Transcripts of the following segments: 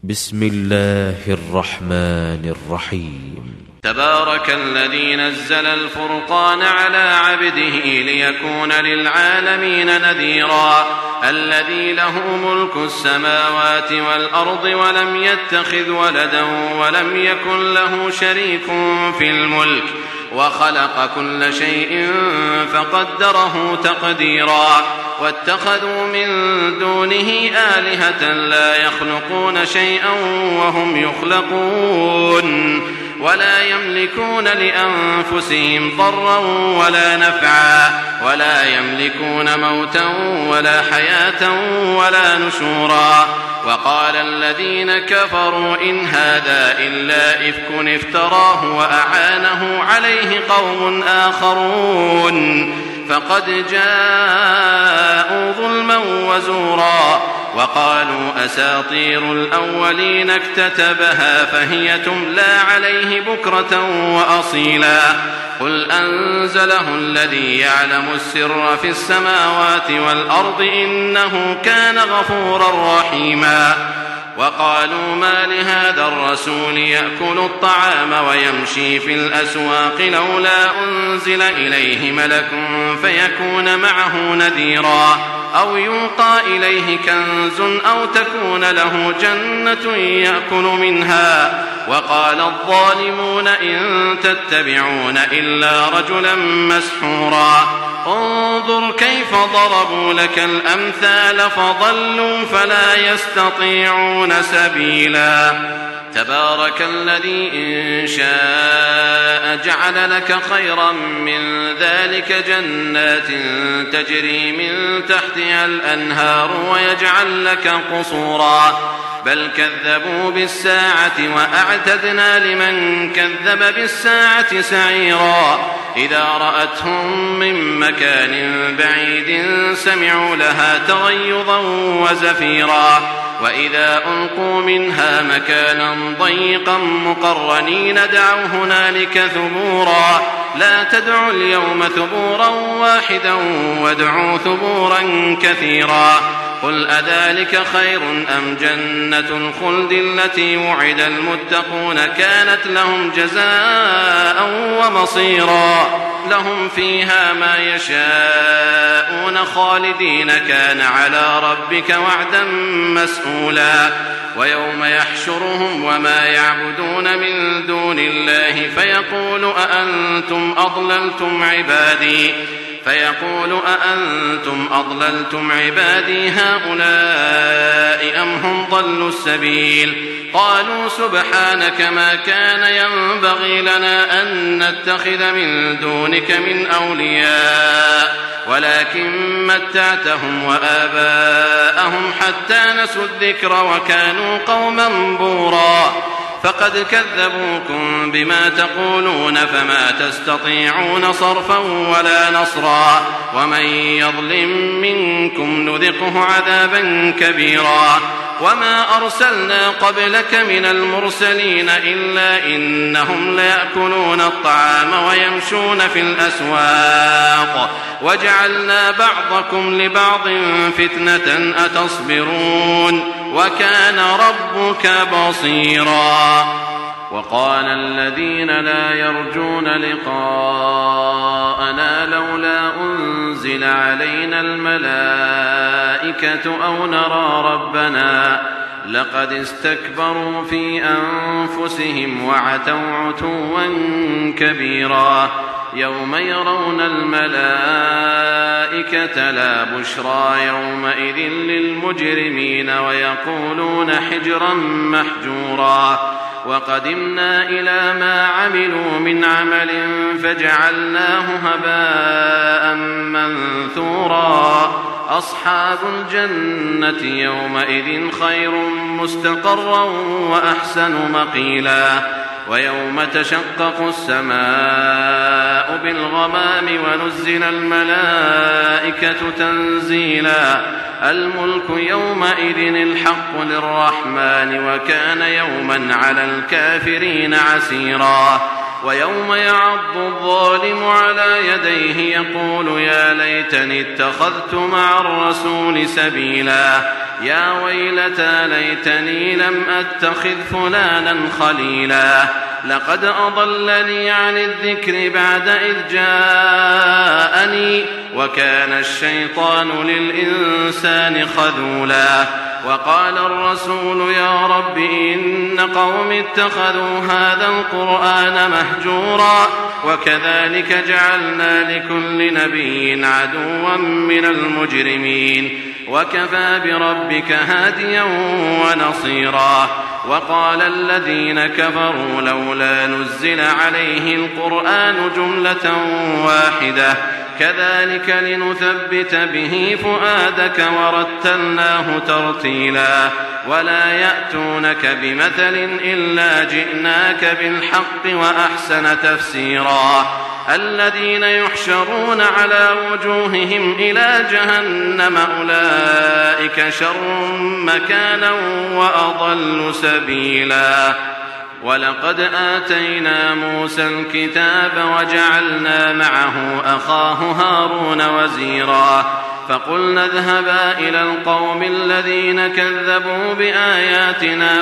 بسم الله الرحمن الرحيم. تبارك الذي نزل الفرقان على عبده ليكون للعالمين نذيرا الذي له ملك السماوات والأرض ولم يتخذ ولدا ولم يكن له شريك في الملك وخلق كل شيء فقدره تقديرا واتخذوا من دونه آلهة لا يخلقون شيئا وهم يخلقون ولا يملكون لأنفسهم ضرا ولا نفعا ولا يملكون موتا ولا حياة ولا نشورا. وقال الذين كفروا إن هذا إلا إفك افتراه وأعانه عليه قوم آخرون فقد جاءوا ظلما وزورا وقالوا أساطير الأولين اكتتبها فهي تملى عليه بكرة وأصيلا قل أنزله الذي يعلم السر في السماوات والأرض إنه كان غفورا رحيما. وقالوا ما لهذا الرسول يأكل الطعام ويمشي في الأسواق لولا أنزل إليه ملك فيكون معه نذيرا أو يلقى إليه كنز أو تكون له جنة يأكل منها. وقال الظالمون إن تتبعون إلا رجلا مسحورا انظر كيف ضربوا لك الأمثال فضلوا فلا يستطيعون سبيلا. تبارك الذي إن شاء جعل لك خيرا من ذلك جنات تجري من تحتها الأنهار ويجعل لك قصورا بل كذبوا بالساعة وأعتدنا لمن كذب بالساعة سعيرا إذا رأتهم من مكان بعيد سمعوا لها تغيظا وزفيرا وإذا ألقوا منها مكانا ضيقا مقرنين دعوا هنالك ثبورا لا تدعوا اليوم ثبورا واحدا وادعوا ثبورا كثيرا. قل أذلك خير أم جنة الخلد التي وعد المتقون كانت لهم جزاء ومصيرا لهم فيها ما يشاءون خالدين كان على ربك وعدا مسئولا. ويوم يحشرهم وما يعبدون من دون الله فيقول أأنتم أضللتم عبادي هؤلاء أم هم ضلوا السبيل قالوا سبحانك ما كان ينبغي لنا أن نتخذ من دونك من أولياء ولكن متعتهم وآباءهم حتى نسوا الذكر وكانوا قوما بورا فقد كذبوكم بما تقولون فما تستطيعون صرفا ولا نصرا ومن يظلم منكم نذقه عذابا كبيرا. وما أرسلنا قبلك من المرسلين إلا إنهم ليأكلون الطعام ويمشون في الأسواق وجعلنا بعضكم لبعض فتنة أتصبرون وكان ربك بصيرا. وقال الذين لا يرجون لقاءنا لولا أنزل علينا الملائكة أو نرى ربنا لقد استكبروا في أنفسهم وعتوا عتوا كبيرا. يوم يرون الملائكة لا بشرى يومئذ للمجرمين ويقولون حجرا محجورا. وقدمنا إلى ما عملوا من عمل فجعلناه هباء منثورا. أصحاب الجنة يومئذ خير مستقرا وأحسن مقيلا. ويوم تشقق السماء بالغمام ونزل الملائكة تنزيلا. الملك يومئذ الحق للرحمن وكان يوما على الكافرين عسيرا. ويوم يعض الظالم على يديه يقول يا ليتني اتخذت مع الرسول سبيلا. يا ويلتى ليتني لم أتخذ فلانا خليلا لقد أضلني عن الذكر بعد إذ جاءني وكان الشيطان للإنسان خذولا وقال الرسول يا رب إن قوم اتخذوا هذا القرآن مهجورا وكذلك جعلنا لكل نبي عدوا من المجرمين وكفى بربك هاديا ونصيرا وقال الذين كفروا لولا نزل عليه القرآن جملة واحدة كذلك لنثبت به فؤادك ورتلناه ترتيلا ولا يأتونك بمثل إلا جئناك بالحق وأحسن تفسيرا الذين يحشرون على وجوههم إلى جهنم أولئك شر مكانا وأضل سبيلا ولقد آتينا موسى الكتاب وجعلنا معه أخاه هارون وزيرا فقلنا اذهبا إلى القوم الذين كذبوا بآياتنا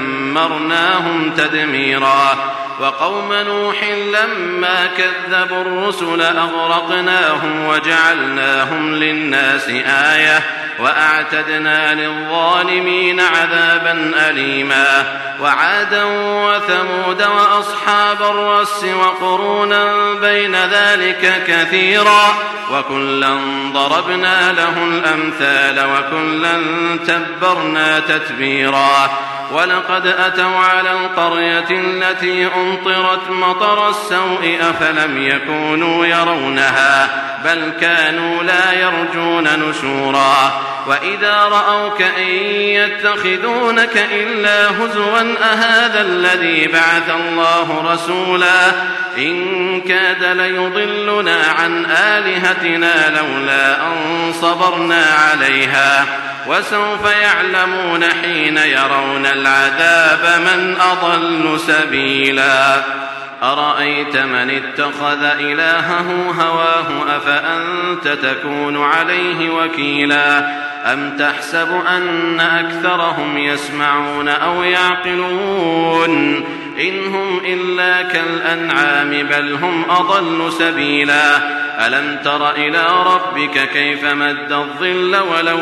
فدمرناهم تدميرا وقوم نوح لما كذبوا الرسل أغرقناهم وجعلناهم للناس آية وأعتدنا للظالمين عذابا أليما وعادا وثمود وأصحاب الرس وقرونا بين ذلك كثيرا وكلا ضربنا له الأمثال وكلا تبرنا تتبيرا ولقد أتوا على القرية التي أمطرت مطر السوء أفلم يكونوا يرونها بل كانوا لا يرجون نشورا وإذا رأوك إن يتخذونك إلا هزوا أهذا الذي بعث الله رسولا إن كاد ليضلنا عن آلهتنا لولا أن صبرنا عليها وسوف يعلمون حين يرون العذاب من أضل سبيلا أرأيت من اتخذ إلهه هواه أفأنت تكون عليه وكيلا أم تحسب أن أكثرهم يسمعون أو يعقلون إن هم إلا كالأنعام بل هم أضل سبيلا ألم تر إلى ربك كيف مد الظل ولو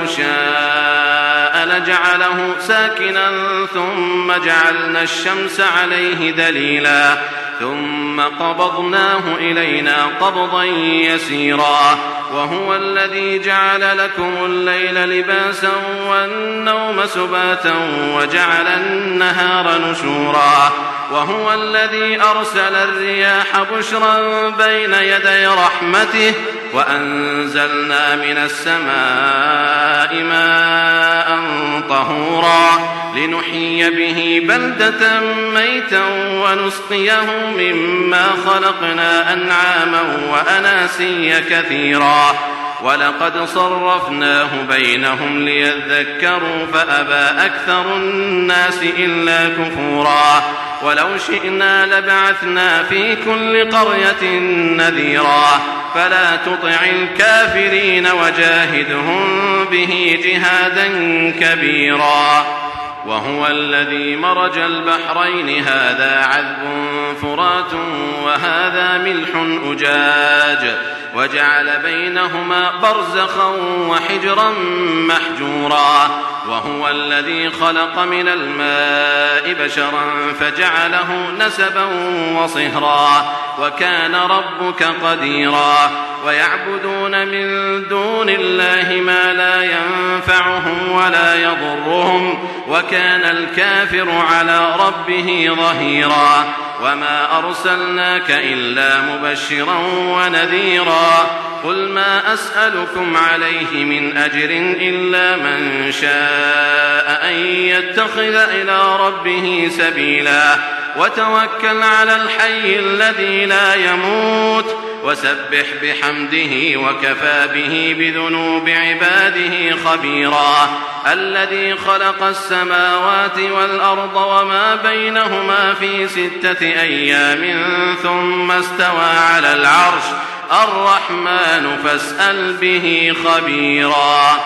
شاء لجعله ساكنا ثم جعلنا الشمس عليه دليلا ثم قبضناه إلينا قبضا يسيرا وهو الذي جعل لكم الليل لباسا والنوم سباتا وجعل النهار نشورا وهو الذي أرسل الرياح بشرا بين يدي رحمته وأنزلنا من السماء ماء طهورا لنحيي به بلدة ميتا ونسقيه مما خلقنا أنعاما وأناسيا كثيرا ولقد صرفناه بينهم ليذكروا فأبى أكثر الناس إلا كفورا ولو شئنا لبعثنا في كل قرية نذيرا فلا تطع الكافرين وجاهدهم به جهادا كبيرا وهو الذي مرج البحرين هذا عذب فرات وهذا ملح أجاج وجعل بينهما برزخا وحجرا محجورا وهو الذي خلق من الماء بشرا فجعله نسبا وصهرا وكان ربك قديرا ويعبدون من دون الله ما لا ينفعهم ولا يضرهم وكان الكافر على ربه ظهيرا وما أرسلناك إلا مبشرا ونذيرا قل ما أسألكم عليه من أجر إلا من شاء أن يتخذ إلى ربه سبيلا وتوكل على الحي الذي لا يموت وسبح بحمده وكفى به بذنوب عباده خبيرا الذي خلق السماوات والأرض وما بينهما في 6 أيام ثم استوى على العرش الرحمن فاسأل به خبيرا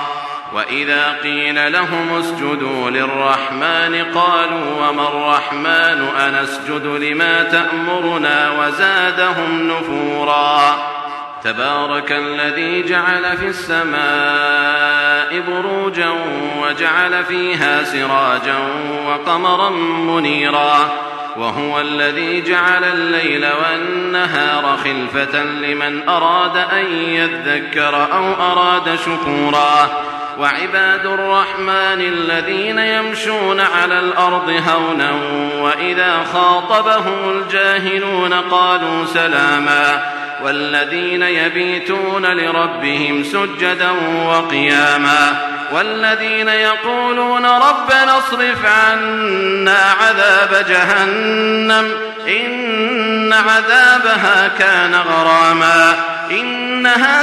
وإذا قيل لهم اسجدوا للرحمن قالوا وما الرحمن أنسجد لما تأمرنا وزادهم نفورا تبارك الذي جعل في السماء بروجا وجعل فيها سراجا وقمرا منيرا وهو الذي جعل الليل والنهار خلفة لمن أراد أن يذكر أو أراد شكورا وعباد الرحمن الذين يمشون على الأرض هونا وإذا خاطبهم الجاهلون قالوا سلاما والذين يبيتون لربهم سجدا وقياما والذين يقولون ربنا اصرف عنا عذاب جهنم إن عذابها كان غراما إنها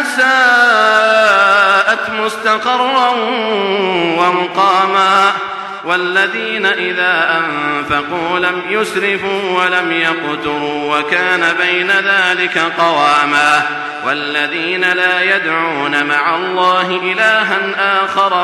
ساءت مستقرا ومقاما والذين إذا أنفقوا لم يسرفوا ولم يقتروا وكان بين ذلك قواما والذين لا يدعون مع الله إلها آخر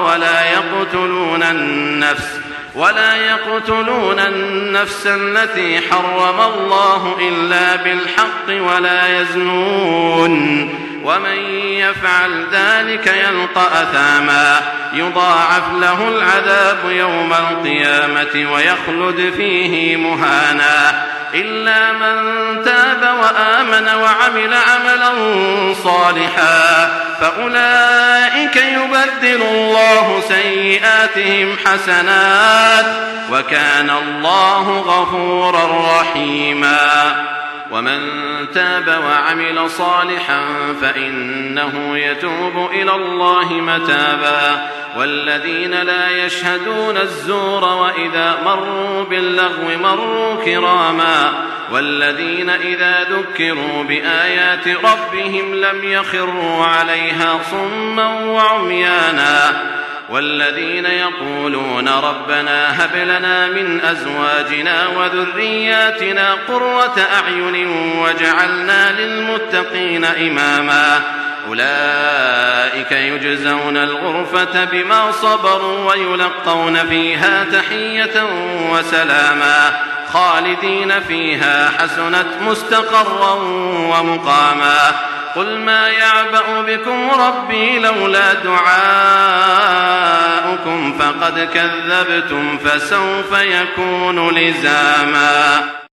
ولا يقتلون النفس التي حرم الله إلا بالحق ولا يزنون ومن يفعل ذلك يلقى أثاما يضاعف له العذاب يوم القيامة ويخلد فيه مهانا إلا من تاب وآمن وعمل عملا صالحا فأولئك يبدل الله سيئاتهم حسنات وكان الله غفورا رحيما ومن تاب وعمل صالحا فإنه يتوب إلى الله متابا والذين لا يشهدون الزور وإذا مروا باللغو مروا كراما والذين إذا ذكروا بآيات ربهم لم يخروا عليها صما وعميانا والذين يقولون ربنا هب لنا من أزواجنا وذرياتنا قرة أعين واجعلنا للمتقين إماما أولئك يجزون الغرفة بما صبروا ويلقون فيها تحية وسلاما خالدين فيها حسنت مستقرا ومقاما قل ما يعبأ بكم ربي لولا دعاؤكم فقد كذبتم فسوف يكون لزاما.